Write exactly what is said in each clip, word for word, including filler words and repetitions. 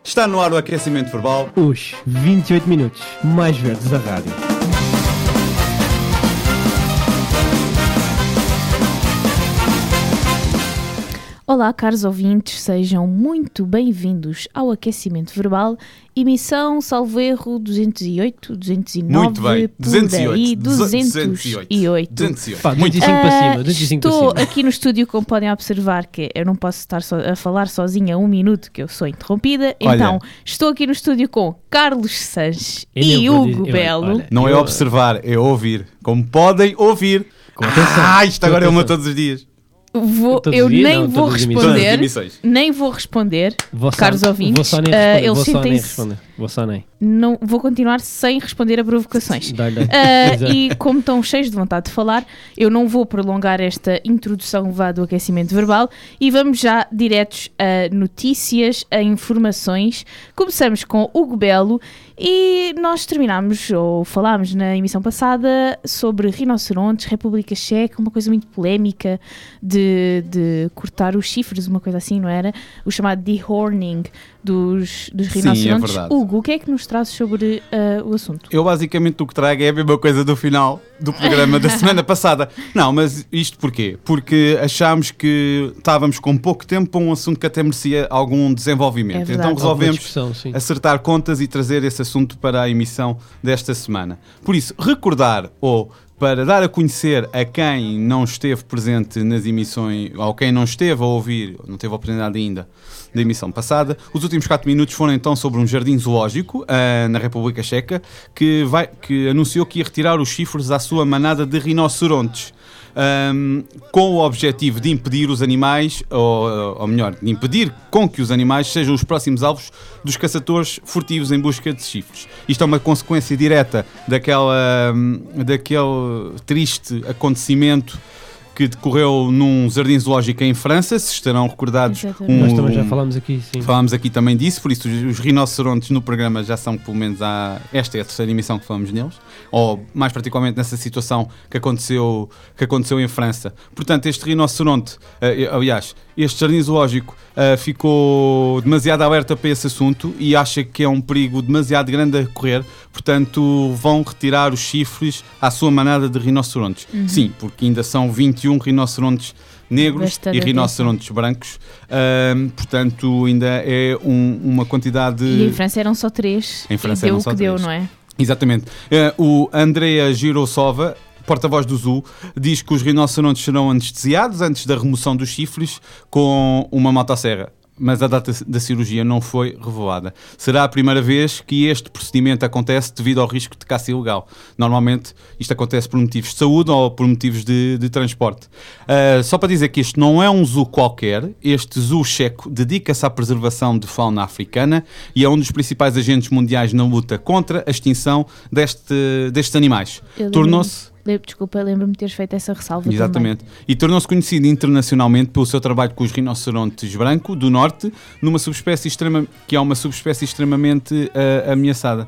Está no ar o aquecimento verbal. Os vinte e oito minutos mais verdes da rádio. Olá, caros ouvintes, sejam muito bem-vindos ao Aquecimento Verbal, emissão, salvo erro, duzentos e oito, duzentos e nove, muito bem, duzentos e oito, duzentos e oito. duzentos e oito. Pá, muito para cima, duzentos e cinco Estou para cima. aqui no estúdio, como podem observar, que eu não posso estar so- a falar sozinha um minuto, que eu sou interrompida. Olha. Então, estou aqui no estúdio com Carlos Sanches Eu e não vou Hugo dizer- Belo. olha, Não é eu- observar, é ouvir. Como podem ouvir. Com atenção, Ah, isto com agora é uma atenção. todos os dias. Vou, Todos eu os dias? nem Não, vou todas as Todas as responder, emissões. nem vou responder, Vou só- caros ouvintes. Vou só nem Ah, responder. eles vou só nem sentem-se- responder. Vou só nem. Não, vou continuar sem responder a provocações. Dá-lhe, dá-lhe. Ah, Exato. e como estão cheios de vontade de falar, eu não vou prolongar esta introdução vá do aquecimento verbal e vamos já diretos a notícias, a informações. Começamos com Hugo Belo e nós terminámos, ou falámos na emissão passada, sobre rinocerontes, República Checa, uma coisa muito polémica de, de cortar os chifres, uma coisa assim, não era? O chamado dehorning dos, dos Sim, é rinocerontes. verdade. Hugo, o que é que nos traz sobre ah, o assunto? Eu basicamente o que trago é a mesma coisa do final do programa da semana passada. Não, mas isto porquê? Porque achámos que estávamos com pouco tempo para um assunto que até merecia algum desenvolvimento. É verdade. Então resolvemos Alguma discussão, sim. acertar contas e trazer esse assunto para a emissão desta semana. Por isso, recordar ou para dar a conhecer a quem não esteve presente nas emissões, ou quem não esteve a ouvir, não teve a oportunidade ainda da emissão passada, os últimos quatro minutos foram então sobre um jardim zoológico uh, na República Checa que, vai, que anunciou que ia retirar os chifres à sua manada de rinocerontes. Um, com o objetivo de impedir os animais, ou, ou melhor, de impedir com que os animais sejam os próximos alvos dos caçadores furtivos em busca de chifres. Isto é uma consequência direta daquela, daquele triste acontecimento que decorreu num jardim zoológico em França, se estarão recordados. Exatamente. Nós também já falámos aqui, sim. Falámos aqui também disso, por isso os, os rinocerontes no programa já são, pelo menos, há, esta é a terceira emissão que falamos neles, ou mais particularmente nessa situação que aconteceu, que aconteceu em França. Portanto, este rinoceronte, uh, aliás, este jardim zoológico uh, ficou demasiado alerta para esse assunto e acha que é um perigo demasiado grande a correr, portanto vão retirar os chifres à sua manada de rinocerontes. Uhum. Sim, porque ainda são vinte e um rinocerontes negros Bastante e rinocerontes brancos, uh, portanto ainda é um, uma quantidade... E em França eram só três. Em França e deu eram o só que três. deu, não é? Exatamente. Uh, o Andrea Girosova, porta-voz do Zoo, diz que os rinocerontes serão anestesiados antes da remoção dos chifres com uma motosserra. Mas a data da cirurgia não foi revelada. Será a primeira vez que este procedimento acontece devido ao risco de caça ilegal. Normalmente isto acontece por motivos de saúde ou por motivos de, de transporte. Uh, só para dizer que este não é um zoo qualquer. Este zoo checo dedica-se à preservação de fauna africana e é um dos principais agentes mundiais na luta contra a extinção deste, destes animais. Eu lembro-me- Tornou-se Le- Desculpa, lembro-me de teres feito essa ressalva. Exatamente. E tornou-se conhecido internacionalmente pelo seu trabalho com os rinocerontes branco do norte, numa subespécie extrema, que é uma subespécie extremamente uh, ameaçada.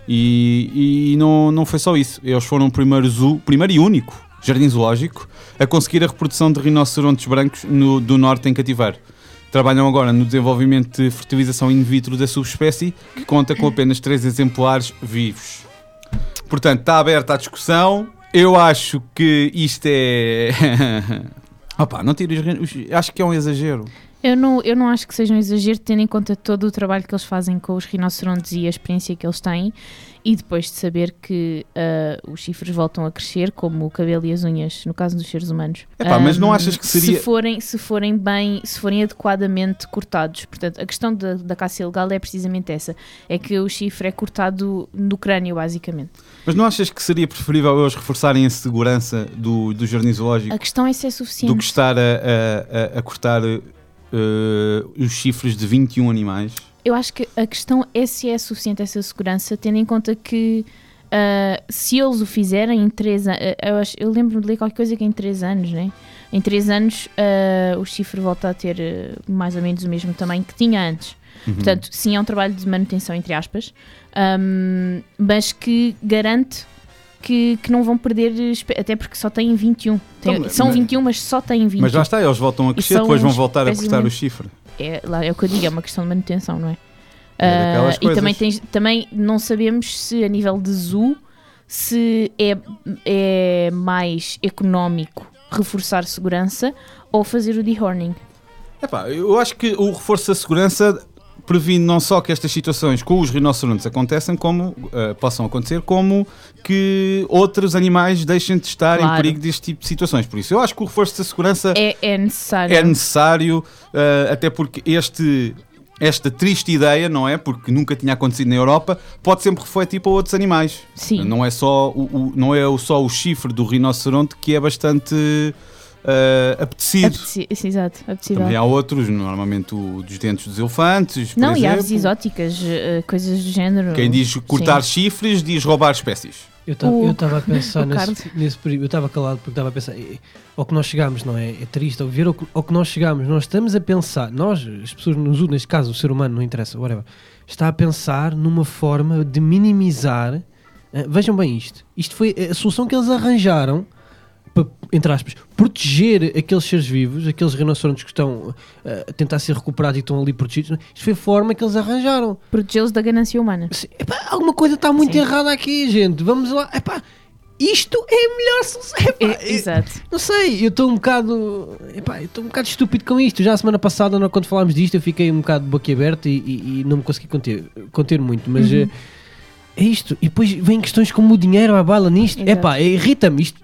E, e não, não foi só isso. Eles foram o primeiro zoo, primeiro e único jardim zoológico a conseguir a reprodução de rinocerontes brancos no, do norte em cativeiro. Trabalham agora no desenvolvimento de fertilização in vitro da subespécie, que conta com apenas três exemplares vivos. Portanto, está aberta a discussão. Eu acho que isto é... Opa, não tiro os... Acho que é um exagero. Eu não, eu não acho que seja um exagero, tendo em conta todo o trabalho que eles fazem com os rinocerontes e a experiência que eles têm, e depois de saber que uh, os chifres voltam a crescer, como o cabelo e as unhas, no caso dos seres humanos. Epá, mas não Um, achas que seria- Se forem, se forem bem, se forem adequadamente cortados. Portanto, a questão da, da caça ilegal é precisamente essa, é que o chifre é cortado no crânio, basicamente. Mas não achas que seria preferível eles reforçarem a segurança do, do jardim zoológico A questão é se é suficiente. do que estar a, a, a, a cortar uh, os chifres de vinte e um animais? Eu acho que a questão é se é suficiente essa segurança, tendo em conta que uh, se eles o fizerem em três anos, eu, acho- eu lembro-me de ler qualquer coisa que em três anos, né? Em três anos uh, o chifre volta a ter uh, mais ou menos o mesmo tamanho que tinha antes. Uhum. Portanto, sim, é um trabalho de manutenção, entre aspas, um, mas que garante que, que não vão perder, espe- até porque só têm vinte e um. Tem- Então, são mas- vinte e um, mas só têm vinte e um. Mas lá está, eles voltam a crescer, são depois vão voltar a espécies cortar de- o chifre. É, lá é o que eu digo, é uma questão de manutenção, não é? É daquelas Uh, e coisas. também, tens, também não sabemos se a nível de zoo se é, é mais económico reforçar segurança ou fazer o dehorning. Epá, eu acho que o reforço da segurança previne não só que estas situações com os rinocerontes acontecem, como uh, possam acontecer, como que outros animais deixem de estar Claro. em perigo deste tipo de situações. Por isso, eu acho que o reforço da segurança É, é necessário. é necessário, uh, até porque este, esta triste ideia, não é? Porque nunca tinha acontecido na Europa, pode sempre refletir para outros animais. Sim. Não é só o, o- não é só o chifre do rinoceronte que é bastante uh, apetecido. Apeteci- sim, exato, apetecível. Também há outros, normalmente o dos dentes dos elefantes, por Não, e exemplo. aves exóticas, uh, coisas do género. Quem diz cortar Sim. chifres diz roubar espécies. Eu estava O- eu estava a pensar o nesse, Carlos. nesse período, eu estava calado porque estava a pensar eh, ao que nós chegámos, não é? É triste ao ver ao que, ao que nós chegámos. Nós estamos a pensar, nós, as pessoas nos U, neste caso o ser humano, não interessa, whatever, está a pensar numa forma de minimizar. eh, vejam bem isto. Isto foi a solução que eles arranjaram para, entre aspas, proteger aqueles seres vivos, aqueles rinocerontes que estão eh, a tentar ser recuperados e estão ali protegidos. Isto foi a forma que eles arranjaram. Protegê-los da ganância humana. Sim, epá, alguma coisa está muito Sim. errada aqui, gente. Vamos lá. Epá, isto é a melhor solução. Epá, É, eu- exato. não sei, eu estou um bocado. Epá, eu estou um bocado estúpido com isto. Já a semana passada, não- quando falámos disto, eu fiquei um bocado boquiaberto e, e, e não me consegui conter, conter muito. Mas Uhum. eh, é isto. E depois vêm questões como o dinheiro à bala nisto. Exato. Epá, irrita-me isto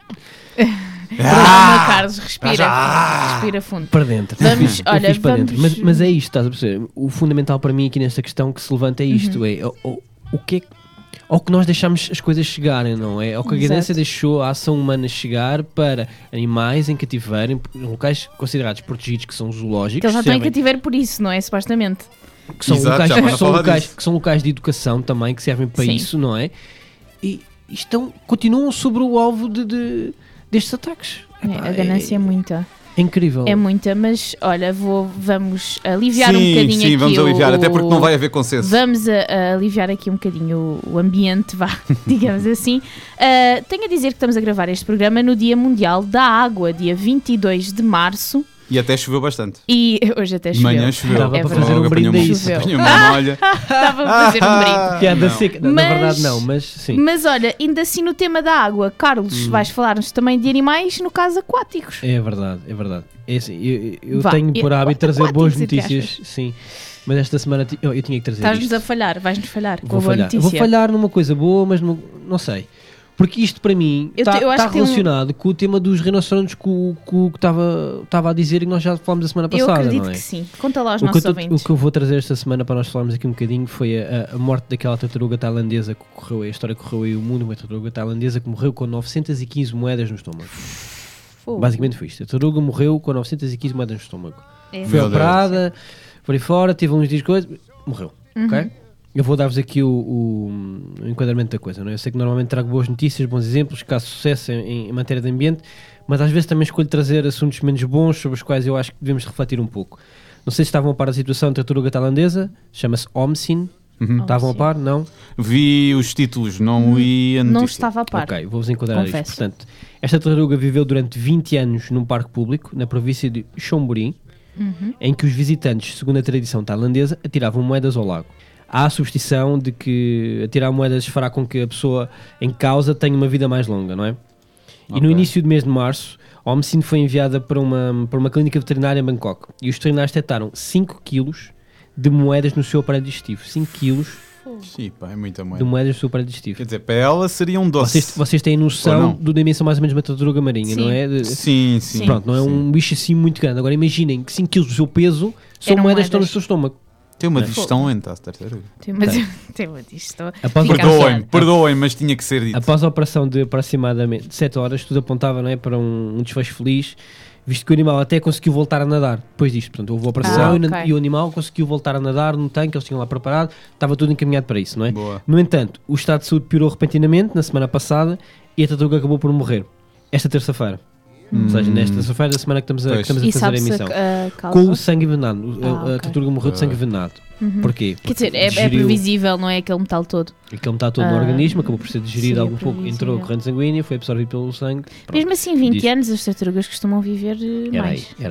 Calma, Carlos, respira. já. Respira fundo. para dentro. Vamos, Eu fiz- eu olha, fiz para vamos- dentro. Mas, mas é isto, estás a perceber? O fundamental para mim aqui nesta questão que se levanta é isto: Uhum. é o, o, o que é que- ao que nós deixamos as coisas chegarem, não é? Ao que a Exato. ganância deixou a ação humana chegar para animais em cativeiro, em locais considerados protegidos, que são zoológicos, Que eles já estão em servem- cativeiro por isso, não é? Supostamente. que são, Exato, locais, já que, vamos são falar locais, disso. que são locais de educação também, que servem para Sim. isso, não é? E estão, continuam sobre o alvo de, de- destes ataques. É, Epá, a ganância é, muita. é incrível. É muita, mas olha, vou, vamos aliviar um sim, bocadinho sim, aqui. vamos o- aliviar, até porque não o- vai haver consenso. Vamos a, a aliviar aqui um bocadinho o, o ambiente, vá, digamos assim. Uh, tenho a dizer que estamos a gravar este programa no Dia Mundial da Água, dia vinte e dois de março, E até choveu bastante. e hoje até De choveu. manhã choveu. Dava É para verdade. fazer um Logo brinde a apanhou-me- isso. apanhou-me uma molha. Estava a fazer um brinde. Piada Não. seca. Na Mas- verdade, não, mas sim. Mas olha, ainda assim no tema da água, Carlos, Hum. vais falar-nos também de animais, no caso aquáticos. É verdade, é verdade. É assim, eu eu Vá, tenho por eu- hábito trazer aquáticos, boas entre notícias, sim. Mas esta semana ti- eu, eu tinha que trazer Estás-nos isto. a falhar, vais-nos falhar com Vou a boa falhar. notícia. Vou falhar numa coisa boa, mas não, não sei. Porque isto para mim Eu está te- eu acho que tem um- relacionado com o tema dos rinocerontes que o que o- que estava estava a dizer e que nós já falámos a semana Eu passada, acredito não é? que sim. Conta lá aos O que, nossos eu, tô- ouvintes. o que eu vou trazer esta semana para nós falarmos aqui um bocadinho foi a, a morte daquela tartaruga tailandesa que correu, a história que correu aí o mundo, uma tartaruga tailandesa que morreu com novecentas e quinze moedas no estômago. Fogo. Basicamente foi isto. A tartaruga morreu com novecentas e quinze moedas no estômago. É. Foi Meu operada, por aí fora, teve uns dias de coisa, morreu. Uhum. Ok? Eu vou dar-vos aqui o, o- o enquadramento da coisa. Não é? Eu sei que normalmente trago boas notícias, bons exemplos, caso sucesso em, em matéria de ambiente, mas às vezes também escolho trazer assuntos menos bons sobre os quais eu acho que devemos refletir um pouco. Não sei se estavam a par da situação da tartaruga tailandesa, chama-se Omsin. Uhum. Estavam a Omsin. par? Não? Vi os títulos, não li a Não notícia. estava a par. Ok, vou-vos enquadrar isto. Confesso. Portanto, esta tartaruga viveu durante vinte anos num parque público, na província de Chonburi, Uhum. em que os visitantes, segundo a tradição tailandesa, atiravam moedas ao lago. Há a superstição de que atirar moedas fará com que a pessoa em causa tenha uma vida mais longa, não é? E no Ok. início do mês de março, a Omsin foi enviada para uma, para uma clínica veterinária em Bangkok e os veterinários detectaram cinco quilos de moedas no seu aparelho digestivo. cinco quilos Sim, pá, é muita de moeda. moedas no seu aparelho digestivo. Quer dizer, para ela seria um doce. Vocês, vocês têm Ou noção não? do dimensão mais ou menos de uma tartaruga marinha, Sim. não é? De- Sim, sim. Pronto, não é sim. um bicho assim muito grande. Agora imaginem que cinco quilos do seu peso são Eram moedas que estão no moedas. seu estômago. Tem uma É. digestão lenta, a tartaruga. Tem uma, Tem. tem uma disto. Após Fica a a Perdoem-me, pensar. perdoem, mas tinha que ser dito. Após a operação de aproximadamente sete horas, tudo apontava, não é, para um, um desfecho feliz, visto que o animal até conseguiu voltar a nadar depois disto. Portanto, houve a operação Ah, e, na- ok. e o animal conseguiu voltar a nadar no tanque, eles tinham lá preparado, estava tudo encaminhado para isso, não é? Boa. No entanto, o estado de saúde piorou repentinamente na semana passada e a tartaruga acabou por morrer. Esta terça-feira. Ou seja, nesta terça-feira da semana que estamos a, que Pois. estamos a E fazer a sabe-se emissão. a, a Com o causa? sangue envenenado. O- Ah, a, a ok. tartaruga morreu de sangue envenenado. Uhum. Porquê? Quer dizer, é, é Digeriu- previsível, não é aquele metal todo. Aquele metal todo no Ah, organismo, acabou por ser digerido sim, é algum pouco, entrou previsível. a corrente sanguínea, foi absorvido pelo sangue. Pronto. Mesmo assim, vinte Diz. anos, as tartarugas costumam viver eh, Era mais. aí, era aí.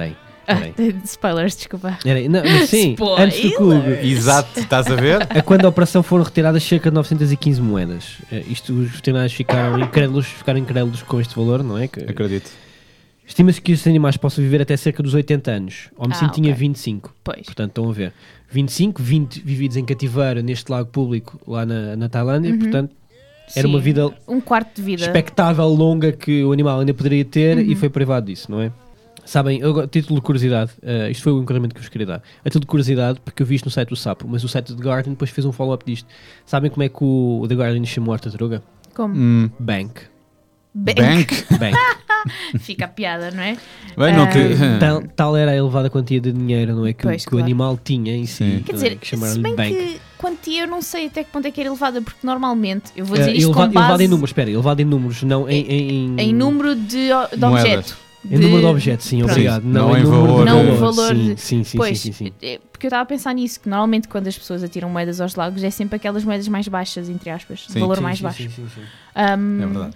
Peraí. Spoilers, desculpa. Era, não, mas sim, Spoiler. antes do Clube. Exato, estás a ver? A quando a operação foram retiradas cerca de novecentas e quinze moedas. Eh, Isto, os veterinários ficaram incrédulos, ficaram incrédulos com este valor, não é? Que- Acredito. Estima-se que estes animais possam viver até cerca dos oitenta anos. O homicídio Ah, tinha ok. vinte e cinco. Pois. Portanto, estão a ver. vinte e cinco, vinte vividos em cativeiro neste lago público lá na, na Tailândia. Uhum. Portanto, era Sim, uma vida um quarto de vida. expectável, longa, que o animal ainda poderia ter Uhum. e foi privado disso, não é? Sabem, eu, a título de curiosidade, uh, isto foi o enquadramento que eu vos queria dar. A título de curiosidade, porque eu vi isto no site do Sapo, mas o site do The Guardian depois fez um follow-up disto. Sabem como é que o, o The Guardian chamou a tartaruga? Como? Hum, Bank. Bank. bank? Bank. Fica a piada, não é? Bem, não te... tal, tal era a elevada quantia de dinheiro, não é? Que, o- Pois, que claro. o animal tinha em si. Sim. Quer não dizer, é? Que se chamaram-lhe bem Bank. que quantia eu não sei até que ponto é que era elevada, porque normalmente, eu vou Uh, dizer isto elevado, com elevado base em números, espera, elevado em números, não em, em, em número de, de Moedas. objeto. em número de objetos, sim, Pronto. obrigado. Sim, Não, não em em número valor. de Não valor. valor Sim, de- sim, sim, Pois, sim, sim, sim. é- porque eu estava a pensar nisso, que normalmente quando as pessoas atiram moedas aos lagos é sempre aquelas moedas mais baixas, entre aspas, de Sim. valor Sim, mais sim, baixo. sim, sim, sim. Um, É verdade.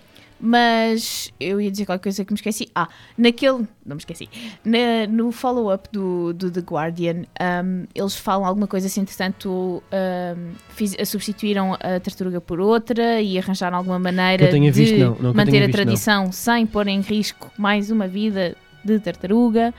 Mas eu ia dizer qualquer coisa que me esqueci. Ah, naquele. Não me esqueci. Na- no follow-up do, do The Guardian, um, eles falam alguma coisa assim, entretanto, um, fiz- substituíram a tartaruga por outra e arranjaram alguma maneira Que eu tenha de visto, não. Não, que eu manter tenha a visto, não. tradição sem pôr em risco mais uma vida de tartaruga.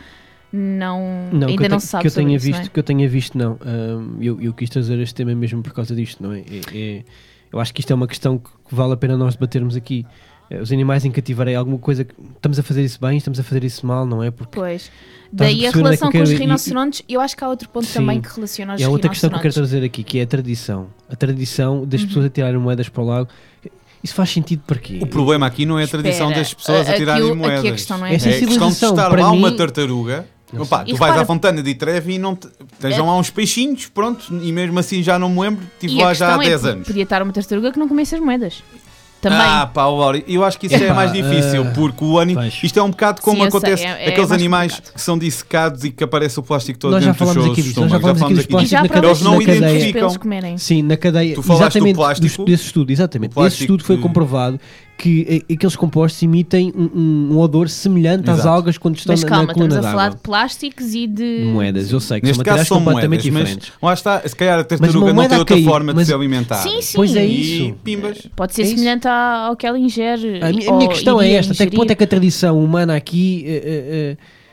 Não, Não, que ainda eu não te- se sabe que eu sobre tenha isso, visto, não é? que eu tenha visto, não. Ahm, eu, eu quis trazer este tema mesmo por causa disto, não é? É- é- eu acho que isto é uma questão que, que vale a pena nós debatermos aqui. Eh, Os animais em cativeiro é alguma coisa que estamos a fazer isso bem, estamos a fazer isso mal, não é? Porque Pois. a Daí a perceber onde é que relação eu com os quero ir? E- rinocerontes, eu acho que há outro ponto Sim. também que relaciona os é outra questão que eu quero rinocerontes. trazer aqui, que é a tradição. A tradição das Uhum. pessoas a tirarem moedas para o lago. Isso faz sentido para quê? O problema aqui não é a tradição Espera, das pessoas a a- tirarem aquilo- moedas. aqui a questão não é É essa. É a questão de sensibilização, estar para lá uma mim- tartaruga. Não Opa, sei. tu E vais repara- à Fontana de Trevi e, não te... estejam lá uns peixinhos, pronto, e mesmo assim já não me lembro, estive E a lá já há questão é, dez po- anos. podia estar uma tartaruga que não comesse as moedas. Também. Ah, pá, Laura, eu acho que isso já é Epá, mais difícil, eh, porque o anim... pois. isto é um bocado como Sim, eu sei, acontece é- é aqueles mais animais complicado. que são dissecados e que aparece o plástico todo Nós já dentro dos falámos seus aqui disso, nós já estômagos. falámos aqui dos E já plásticos para na Eles não cadeia. para identificam. eles comerem. Sim, na cadeia. Tu falaste do exatamente, plástico. desse estudo, exatamente. O plástico Desse estudo foi que- comprovado que eh, aqueles compostos emitem um, um- um odor semelhante às Exato. algas quando estão Mas na, calma, na coluna estamos a falar d'água. de plásticos e de... De moedas, eu sei que Neste são caso materiais são completamente moedas, diferentes. mas lá está, se calhar a uma tartaruga não moeda tem a outra cair, forma mas- de se alimentar. Sim, sim. Pois é E isso. pimbas. Pode ser É isso. semelhante à- ao que ela ingere. A minha, a ou minha questão é iria esta: até que ingerir. ponto é que a tradição humana aqui eh, eh, eh,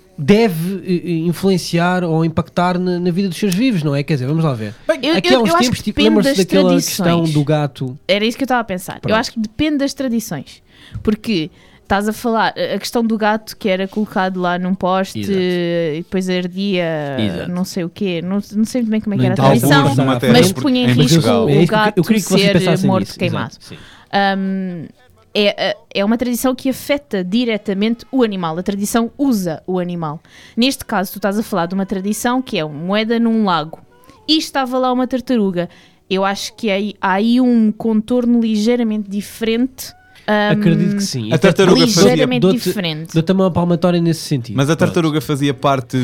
deve eh, influenciar ou impactar na, na vida dos seres vivos, não é? Quer dizer, vamos lá ver. Eu, Aqui há eu, uns eu acho tempos, que tipo, depende lembram-se das daquela tradições. questão do gato. Era isso que eu estava a pensar. Pronto. Eu acho que depende das tradições. Porque estás a falar, a questão do gato que era colocado lá num poste Exato. e depois ardia Exato. não sei o quê. Não, não sei muito bem como é que era a Não entendo. tradição, Alguns numa terra mas por- punha em em risco Portugal. o É isso que eu- gato eu queria que vocês ser pensassem morto nisso. queimado. Exato, sim. Hum, é, é uma tradição que afeta diretamente o animal. A tradição usa o animal. Neste caso, tu estás a falar de uma tradição que é uma moeda num lago e estava lá uma tartaruga. Eu acho que aí- há aí um contorno ligeiramente diferente. hum, Acredito que sim. A tartaruga fazia- ligeiramente Dou-te- diferente. Dou-te uma palmatória nesse sentido. Mas a Pronto. tartaruga fazia parte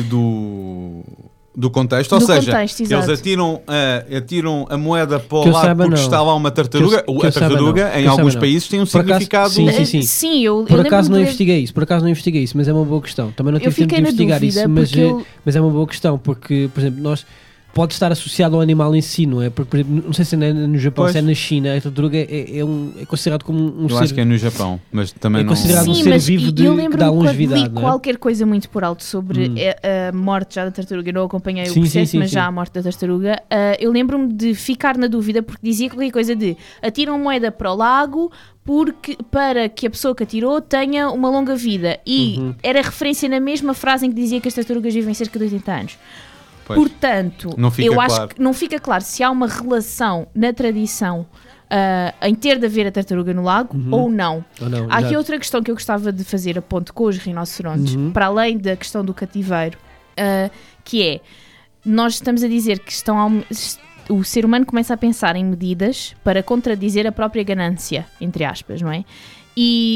do, do contexto, ou Do seja, contexto, eles exato. atiram a, atiram a moeda para o Que eu lado saiba, porque não. está lá uma tartaruga. Que eu- que a eu saiba, tartaruga, não. Que em eu alguns saiba, não. países, tem um Por acaso, significado. sim, sim, Uh, sim. sim, eu, Por eu acaso lembro-me não de ler- investiguei isso, por acaso não investiguei isso, mas é uma boa questão. Também não Eu tive tempo de fiquei na investigar dúvida isso, mas, porque é- eu- mas é uma boa questão, porque, por exemplo, nós pode estar associado ao animal em si, não é? Porque, por exemplo, não sei se é no Japão, Pois. se é na China, a tartaruga é, é, um, é considerado como um Eu ser... acho que é no Japão, mas também É não. considerado um Sim, ser mas vivo e- de- eu que lembro-me dá quando longevidade, li não é? qualquer coisa muito por alto sobre Hum. a, a morte já da tartaruga. Eu não acompanhei Sim, o sim, processo, sim, mas sim. já a morte da tartaruga. ah, eu lembro-me de ficar na dúvida porque dizia qualquer coisa de atiram moeda para o lago porque, para que a pessoa que atirou tenha uma longa vida. E Uhum. era referência na mesma frase em que dizia que as tartarugas vivem cerca de oitenta anos. Pois. Portanto, Não fica eu acho claro. que não fica claro se há uma relação na tradição ah, em ter de haver a tartaruga no lago ou não. Ou não, Há aqui exato. outra questão que eu gostava de fazer a ponto com os rinocerontes, Uhum. para além da questão do cativeiro, ah, que é, nós estamos a dizer que estão a aum- o ser humano começa a pensar em medidas para contradizer a própria ganância, entre aspas, não é? E, e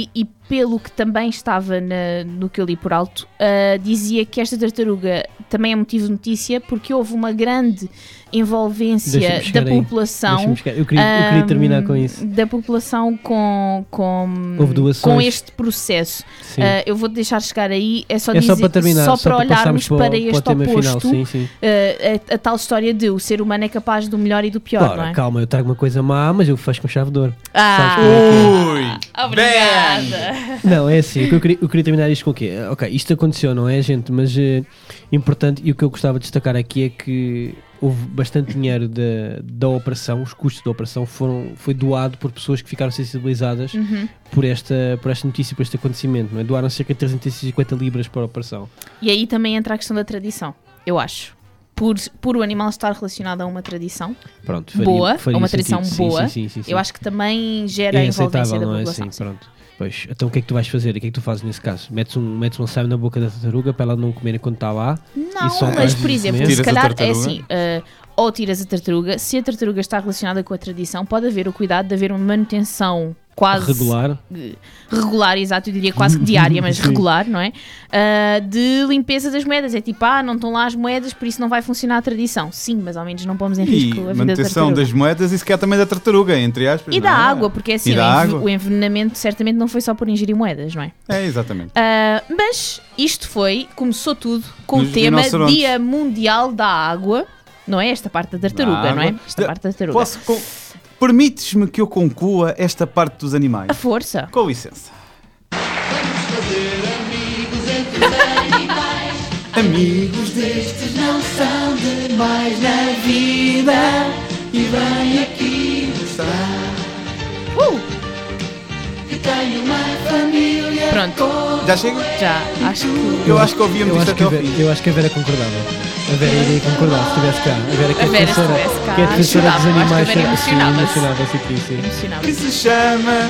pelo que também estava na, no que eu li por alto, uh, dizia que esta tartaruga também é motivo de notícia porque houve uma grande envolvência da população. Eu queria, eu queria terminar com isso. Da população com, com, com este processo. Uh, eu vou deixar chegar aí, é só, é dizer, só para terminar, só só para, para olharmos para, para este para oposto, sim, sim. Uh, a, a tal história de o ser humano é capaz do melhor e do pior, claro, não é? Calma, eu trago uma coisa má, mas eu fecho com chave de ouro. Ah, Ui, obrigada. Não, é assim, eu queria, eu queria terminar isto com o quê? Ok, isto aconteceu, não é, gente? Mas é importante, e o que eu gostava de destacar aqui é que houve bastante dinheiro da, da operação, os custos da operação foram, foi doado por pessoas que ficaram sensibilizadas uhum. por, esta, por esta notícia, por este acontecimento, não é? Doaram cerca de trezentas e cinquenta libras para a operação. E aí também entra a questão da tradição, eu acho. Por, por o animal estar relacionado a uma tradição pronto, faria, boa, faria a uma tradição sentido. boa, sim, sim, sim, sim, eu acho que também gera é a envolvência da não é? população. Sim, pronto. Pois, então o que é que tu vais fazer? O que é que tu fazes nesse caso? Metes um, metes um saio na boca da tartaruga para ela não comer enquanto está lá? Não, só mas por exemplo, Tiras se calhar a é assim, uh, ou tiras a tartaruga, se a tartaruga está relacionada com a tradição, pode haver o cuidado de haver uma manutenção quase regular, regular, exato, eu diria quase que diária, mas Sim. regular, não é? Uh, de limpeza das moedas, é tipo, ah, não estão lá as moedas, por isso não vai funcionar a tradição. Sim, mas ao menos não pomos em risco e a vida da manutenção tartaruga. das moedas e se quer também da tartaruga, entre aspas. E da não é? água, porque assim, E o, da env- água. o envenenamento certamente não foi só por ingerir moedas, não é? É, exatamente. Uh, mas isto foi, começou tudo com Nos o tema rinocerontes. Dia Mundial da Água, não é? Esta parte da tartaruga, Da não é? água. Esta Da- parte da tartaruga. Posso con- Permites-me que eu conclua esta parte dos animais? A força. Com licença. Amigos destes não são demais na vida e vem aqui mostrar Uh! que tem uma família. Pronto, Já chega? já, acho que... Eu acho que ouvíamos eu isto acho, que até a ao Vera, fim. eu acho que a Vera concordava. A Vera iria concordar se estivesse cá. A Vera que é A Vera, se defensora, estivesse cá, que é defensora dos chorava. Eu acho que a animais. Vera sim, emocionava-se. emocionava-se aqui, sim. Emocionava. Que se chama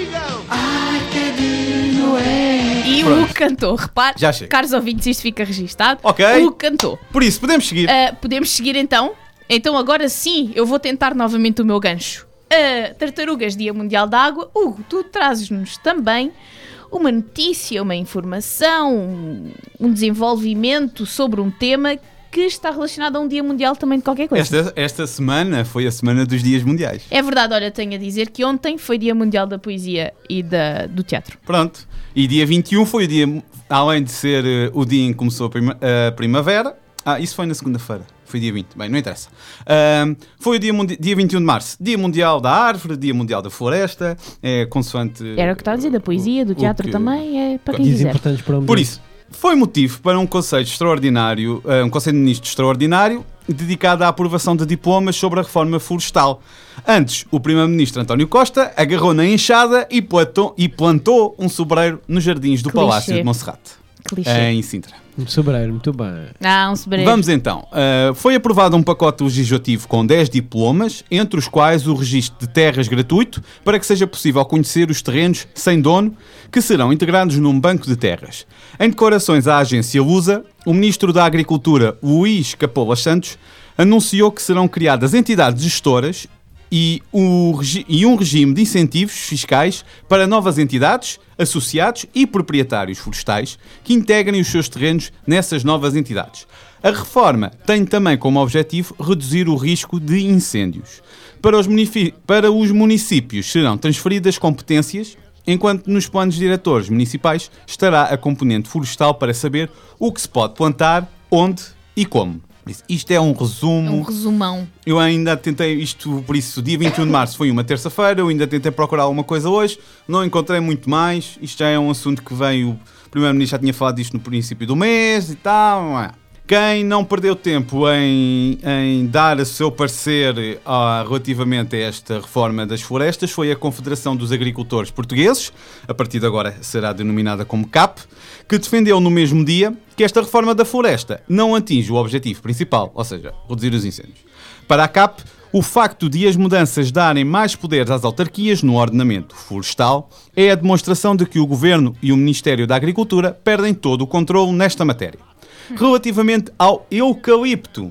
Arca de Noé. E Pronto. o cantor, repare, Já chega. caros ouvintes, isto fica registado. Ok. O cantor. Por isso, podemos seguir. Uh, podemos seguir então? Então agora sim, eu vou tentar novamente o meu gancho. Uh, Tartarugas, Dia Mundial da Água. Hugo, tu trazes-nos também uma notícia, uma informação, um- um desenvolvimento sobre um tema que está relacionado a um Dia Mundial também de qualquer coisa. Esta, esta semana foi a semana dos Dias Mundiais. É verdade, olha, tenho a dizer que ontem foi Dia Mundial da Poesia e da, do Teatro. Pronto. E dia vinte e um foi o dia, além de ser eh, o dia em que começou a, prima- a primavera. Ah, isso foi na segunda-feira. Foi dia vinte. Bem, não interessa. Ahm, foi o dia, mundi- dia vinte e um de março. Dia Mundial da Árvore, Dia Mundial da Floresta. É consoante. Era o que está a dizer, da poesia, do o teatro que- também, é para quem Dias quiser. importantes para o Por ambiente. isso, foi motivo para um Conselho Extraordinário, eh, um Conselho de Ministros Extraordinário, dedicado à aprovação de diplomas sobre a reforma florestal. Antes, o Primeiro-Ministro António Costa agarrou na enxada e plantou, e plantou um sobreiro nos jardins do Clichê. Palácio de Monserrate, Clichê. em Sintra. Muito sobreiro, muito bem. Ah, um sobreiro. Vamos então. Uh, foi aprovado um pacote legislativo com dez diplomas, entre os quais o registro de terras gratuito, para que seja possível conhecer os terrenos sem dono, que serão integrados num banco de terras. Em declarações à agência Lusa, o Ministro da Agricultura, Luís Capola Santos, anunciou que serão criadas entidades gestoras e, o regi- e um regime de incentivos fiscais para novas entidades, associados e proprietários florestais que integrem os seus terrenos nessas novas entidades. A reforma tem também como objetivo reduzir o risco de incêndios. Para os, munifi- para os municípios serão transferidas competências, enquanto nos planos diretores municipais estará a componente florestal para saber o que se pode plantar, onde e como. Por isso, isto é um resumo. É um resumão. Eu ainda tentei isto, por isso, dia vinte e um de março foi uma terça-feira, eu ainda tentei procurar alguma coisa hoje, não encontrei muito mais. Isto já é um assunto que veio, o Primeiro-Ministro já tinha falado disto no princípio do mês e tal. Não é? Quem não perdeu tempo em, em dar o seu parecer ah, relativamente a esta reforma das florestas foi a Confederação dos Agricultores Portugueses, a partir de agora será denominada como C A P, que defendeu no mesmo dia que esta reforma da floresta não atinge o objetivo principal, ou seja, reduzir os incêndios. Para a C A P, o facto de as mudanças darem mais poderes às autarquias no ordenamento florestal é a demonstração de que o Governo e o Ministério da Agricultura perdem todo o controle nesta matéria. Relativamente ao eucalipto,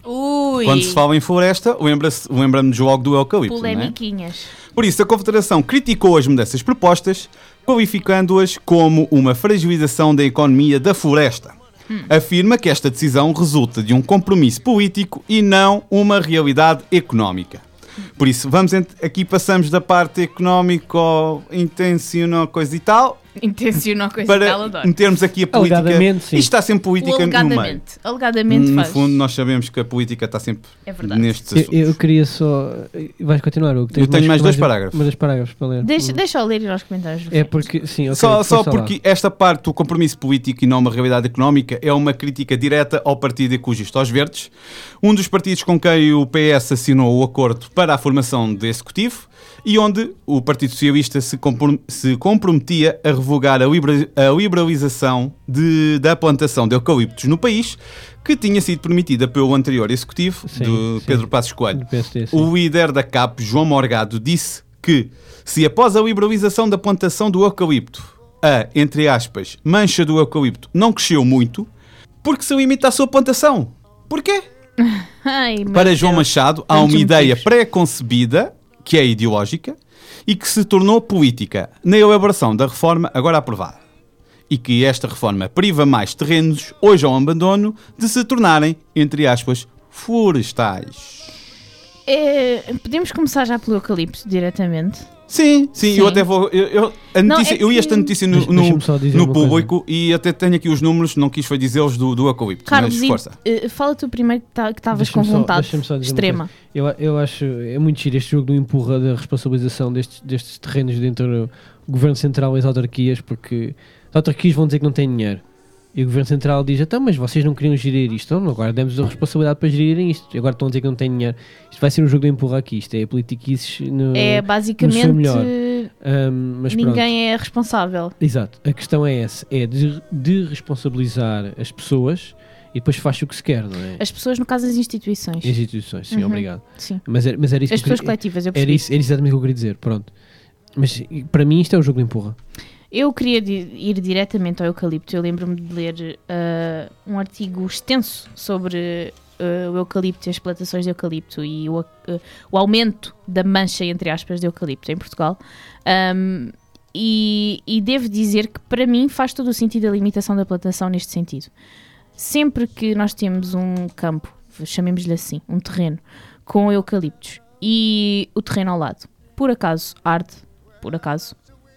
Ui. Quando se fala em floresta, lembra-se- lembra-me do jogo do eucalipto, não é? Polemiquinhas. Por isso, a Confederação criticou as mudanças propostas, qualificando-as como uma fragilização da economia da floresta. Hum. Afirma que esta decisão resulta de um compromisso político e não uma realidade económica. Por isso, vamos ent- aqui passamos da parte económica ao intencional coisa e tal, Intencionou coisa que ela para adora. metermos aqui a política. Alegadamente, sim. Isto está sempre O política no meio. alegadamente. Alegadamente No faz. fundo, nós sabemos que a política está sempre É verdade. nestes Eu, assuntos. eu queria só. Vais continuar, Hugo? Tens Eu tenho mais dois parágrafos. Mais dois parágrafos para ler. Deixa, Hum. deixa eu ler e nós comentários. do É fim. porque. Sim, ok, Só, só força lá. porque esta parte do compromisso político e não uma realidade económica é uma crítica direta ao Partido Ecologista aos Verdes, um dos partidos com quem o P S assinou o acordo para a formação do Executivo e onde o Partido Socialista se, comprom- se comprometia a revogar a, libera- a liberalização de- da plantação de eucaliptos no país, que tinha sido permitida pelo anterior Executivo, Sim, do sim. Pedro Passos Coelho. Do P S D, sim. O líder da C A P, João Morgado, disse que se após a liberalização da plantação do eucalipto, a, entre aspas, mancha do eucalipto não cresceu muito, porque se limita à sua plantação. Porquê? Ai, meu Para João Deus. Machado, há Tantos uma ideia motivos. pré-concebida, que é ideológica, e que se tornou política na elaboração da reforma agora aprovada. E que esta reforma priva mais terrenos, hoje ao abandono, de se tornarem, entre aspas, florestais. É, podemos começar já pelo eucalipto diretamente. Sim, sim, Sim. eu até vou. Eu, eu, a Não, notícia, é eu li que- esta notícia no, Deixa- no, deixa-me só dizer no uma coisa. público e até tenho aqui os números, não quis foi dizê-los do, do eucalipto. Carlos, mas e, força. eh, fala tu primeiro que ta- que estavas com Deixa-me só- vontade deixa-me só dizer uma extrema. Eu, eu acho é muito giro este jogo do empurra da responsabilização destes, destes terrenos dentro do Governo Central e as autarquias, porque as autarquias vão dizer que não têm dinheiro. E o Governo Central diz, então, mas vocês não queriam gerir isto? Então, agora demos a responsabilidade para gerirem isto. E agora estão a dizer que não têm dinheiro. Isto vai ser um jogo de empurra aqui. Isto é politiquices no... É no basicamente seu melhor. Ahm, mas pronto. ninguém é responsável. Exato. A questão é essa. É de, de responsabilizar as pessoas e depois faz o que se quer, não é? As pessoas, no caso, as instituições. Instituições, sim, Uhum. obrigado. Sim. Mas era, mas era isso As que eu pessoas queria- coletivas, eu Era percebi. isso, era exatamente o que eu queria dizer, pronto. Mas e, para mim isto é o jogo de empurra. Eu queria di- ir diretamente ao eucalipto. Eu lembro-me de ler ah, um artigo extenso sobre ah, o eucalipto e as plantações de eucalipto e o, ah, o aumento da mancha, entre aspas, de eucalipto em Portugal. Ahm, e, e devo dizer que para mim faz todo o sentido a limitação da plantação neste sentido. Sempre que nós temos um campo, chamemos-lhe assim, um terreno, com eucaliptos e o terreno ao lado, por acaso arde, por acaso,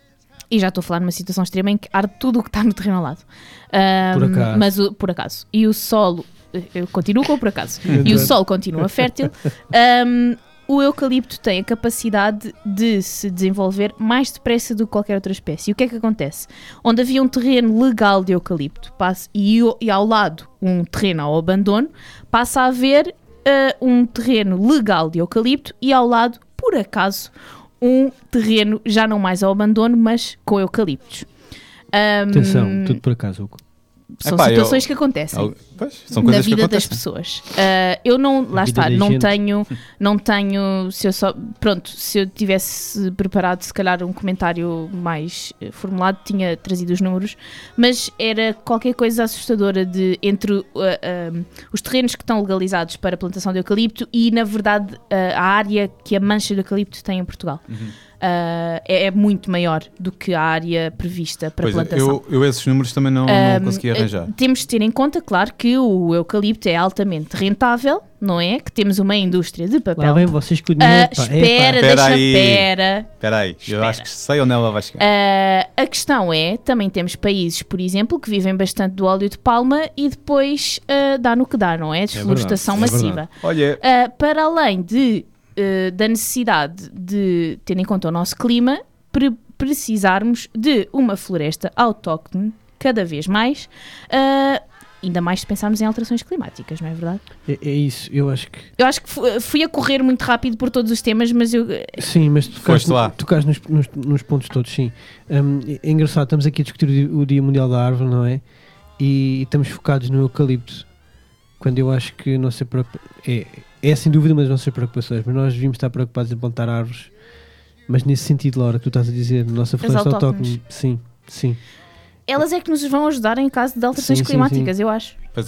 e já estou a falar numa situação extrema em que arde tudo o que está no terreno ao lado. Ahm, Por acaso. Mas o, por acaso. E o solo, eu continuo com o por acaso, e o Exato. solo continua fértil. Ahm, o eucalipto tem a capacidade de se desenvolver mais depressa do que qualquer outra espécie. E o que é que acontece? Onde havia um terreno legal de eucalipto passa, e, o- e ao lado um terreno ao abandono, passa a haver ah, um terreno legal de eucalipto e ao lado, por acaso, um terreno já não mais ao abandono, mas com eucaliptos. Ahm, Atenção, tudo por acaso, Hugo. São Epá, eu- situações que acontecem Al- Pois, são na coisas que vida das acontecem. pessoas. Ah, eu não, lá vida está, da não gente. tenho, não tenho, se eu só, pronto, se eu tivesse preparado se calhar um comentário mais eh, formulado, tinha trazido os números, mas era qualquer coisa assustadora de entre ah, ah, os terrenos que estão legalizados para a plantação de eucalipto e, na verdade, ah, a área que a mancha de eucalipto tem em Portugal. Uhum. Ah, é, é muito maior do que a área prevista para Pois é, plantação. eu, eu esses números também não, Um, não consegui arranjar. eh, Temos de ter em conta, claro, que o eucalipto é altamente rentável, não é? Que temos uma indústria de Lá papel. vem vocês com o Ah, dinheiro. pá, espera, epá. Espera deixa, aí. espera. Espera aí, eu Espera. acho que sei onde ela vai chegar. Ah, a questão é, também temos países, por exemplo, que vivem bastante do óleo de palma e depois ah, dá no que dá, não é? Desflorestação verdade, é massiva. Olha, Ah, para além de, ah, da necessidade de ter em conta o nosso clima, pre- precisarmos de uma floresta autóctone cada vez mais, ah, ainda mais se pensarmos em alterações climáticas, não é verdade? É, é isso, eu acho que. Eu acho que fu- fui a correr muito rápido por todos os temas, mas eu... Sim, mas tu Foste tocaste, lá. tocaste nos, nos, nos pontos todos, sim. Hum, é é engraçado, estamos aqui a discutir o Dia, o Dia Mundial da Árvore, não é? E, estamos focados no eucalipto. Quando eu acho que a nossa preocupa- é, é sem dúvida uma das nossas preocupações, mas nós devíamos estar preocupados em plantar árvores. Mas nesse sentido, Laura, que tu estás a dizer, nossa floresta autóctones. autóctone, sim, sim. Elas é que nos vão ajudar em caso de alterações Sim, sim, climáticas, eu acho. pois é.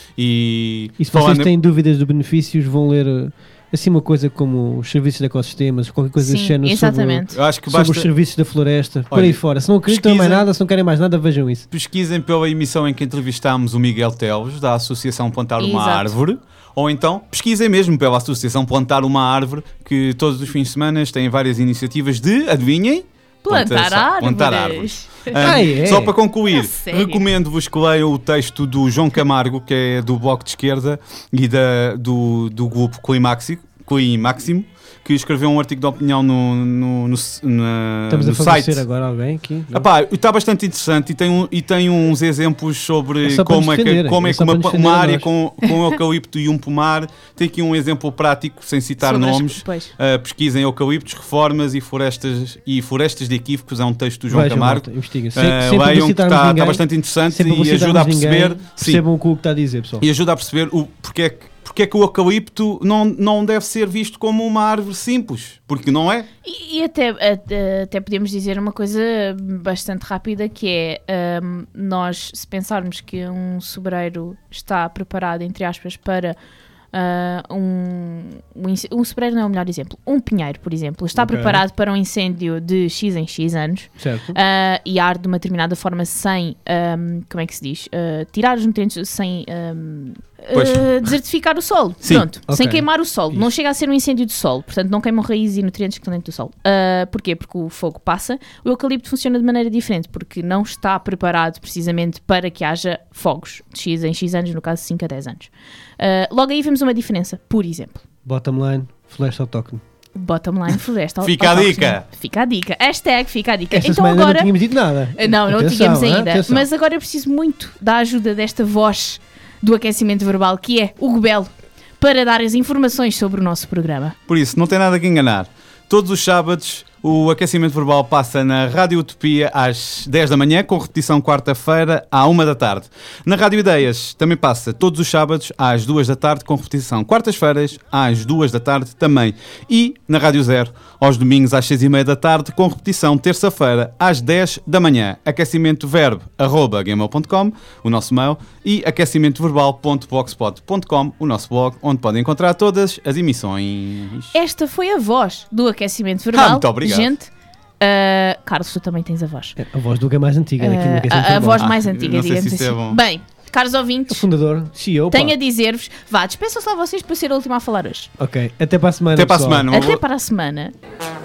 E, E se falando- vocês têm dúvidas dos benefícios, vão ler uh, assim uma coisa como os serviços de ecossistemas, qualquer coisa Sim, desse género sobre, exatamente. eu acho que sobre basta os serviços da floresta, por Olha, aí fora. Se não acreditam em mais pesquisem- nada, se não querem mais nada, vejam isso. pesquisem pela emissão em que entrevistámos o Miguel Teles, da Associação Plantar uma Exato. Árvore, ou então pesquisem mesmo pela Associação Plantar uma Árvore, que todos os fins de semana têm várias iniciativas de, adivinhem? Plantar Plantação- árvores. plantar árvores. Ah, é? Só para concluir, A sério? recomendo-vos que leiam o texto do João Camargo, que é do Bloco de Esquerda e da, do, do grupo Climáximo, Climáximo, que escreveu um artigo de opinião no, no, no, na, Estamos a no favorecer site. agora alguém aqui. não? Epá, está bastante interessante e tem, um, e tem uns exemplos sobre É só para como nos é que, defender, como é é que só uma, para nos uma defender a área nós. com, com eucalipto e um pomar tem aqui um exemplo prático, sem citar Sobre as- nomes. pois. Uh, pesquisem eucaliptos, reformas e florestas, e florestas de equívocos. É um texto do João Vejam, Camargo. malta, investiguem. Uh, Sem, sem leiam que publicitarmos está ninguém, está bastante interessante sem e ajuda a publicitarmos perceber. ninguém, Sim, percebam o que o que está a dizer, pessoal. e ajuda a perceber o, porque, é que, porque é que o eucalipto não, não deve ser visto como uma árvore simples. Porque não é. E, e até, até, até podemos dizer uma coisa bastante rápida, que é hum, nós, se pensarmos que um sobreiro está preparado, entre aspas, para ah, um, um, inc- um sobreiro não é o melhor exemplo, um pinheiro, por exemplo, está Ok. preparado para um incêndio de X em X anos, Certo? ah, e arde de uma determinada forma sem, hum, como é que se diz, Ah, tirar os nutrientes, sem hum, Pois. ah, desertificar o solo, Sim. pronto, sem Ok. queimar o solo, não Isso. chega a ser um incêndio de solo, portanto não queimam raízes e nutrientes que estão dentro do solo. Ah, porquê? Porque o fogo passa, o eucalipto funciona de maneira diferente, porque não está preparado precisamente para que haja fogos de X em X anos, no caso cinco a dez anos. Ah, logo aí vemos uma diferença, por exemplo. Bottom line, floresta autóctone. Bottom line, floresta. Fica a autóctone. dica. Fica a dica. Hashtag fica a dica. Esta então semana agora. não tínhamos dito nada. Não, não Atenção, tínhamos hein? ainda. Atenção. Mas agora eu preciso muito da ajuda desta voz do aquecimento verbal, que é o Gobelo, para dar as informações sobre o nosso programa. Por isso, não tem nada que enganar. Todos os sábados, o aquecimento verbal passa na Rádio Utopia às dez da manhã, com repetição quarta-feira à uma da tarde. Na Rádio Ideias também passa todos os sábados às duas da tarde, com repetição quartas-feiras às duas da tarde também. E na Rádio Zero, aos domingos às seis e meia da tarde, com repetição terça-feira às dez da manhã. aquecimentoverbo arroba gmail ponto com, o nosso mail, e aquecimentoverbal ponto blogspot ponto com, o nosso blog, onde podem encontrar todas as emissões. Esta foi a voz do aquecimento verbal. Ah, muito obrigado. Gente, ah, Carlos, tu também tens a voz. A voz do que é mais antiga. aqui no Ah, aquecimento a, a verbal. voz Ah, mais antiga, não sei digamos se isso assim. é bom. Bem, caros O ouvintes, fundador, C E O, pá. tenho a dizer-vos, vá, despeçam-se lá vocês para ser a última a falar hoje. Ok, até para a semana, Até para a pessoal. semana. Até para a semana.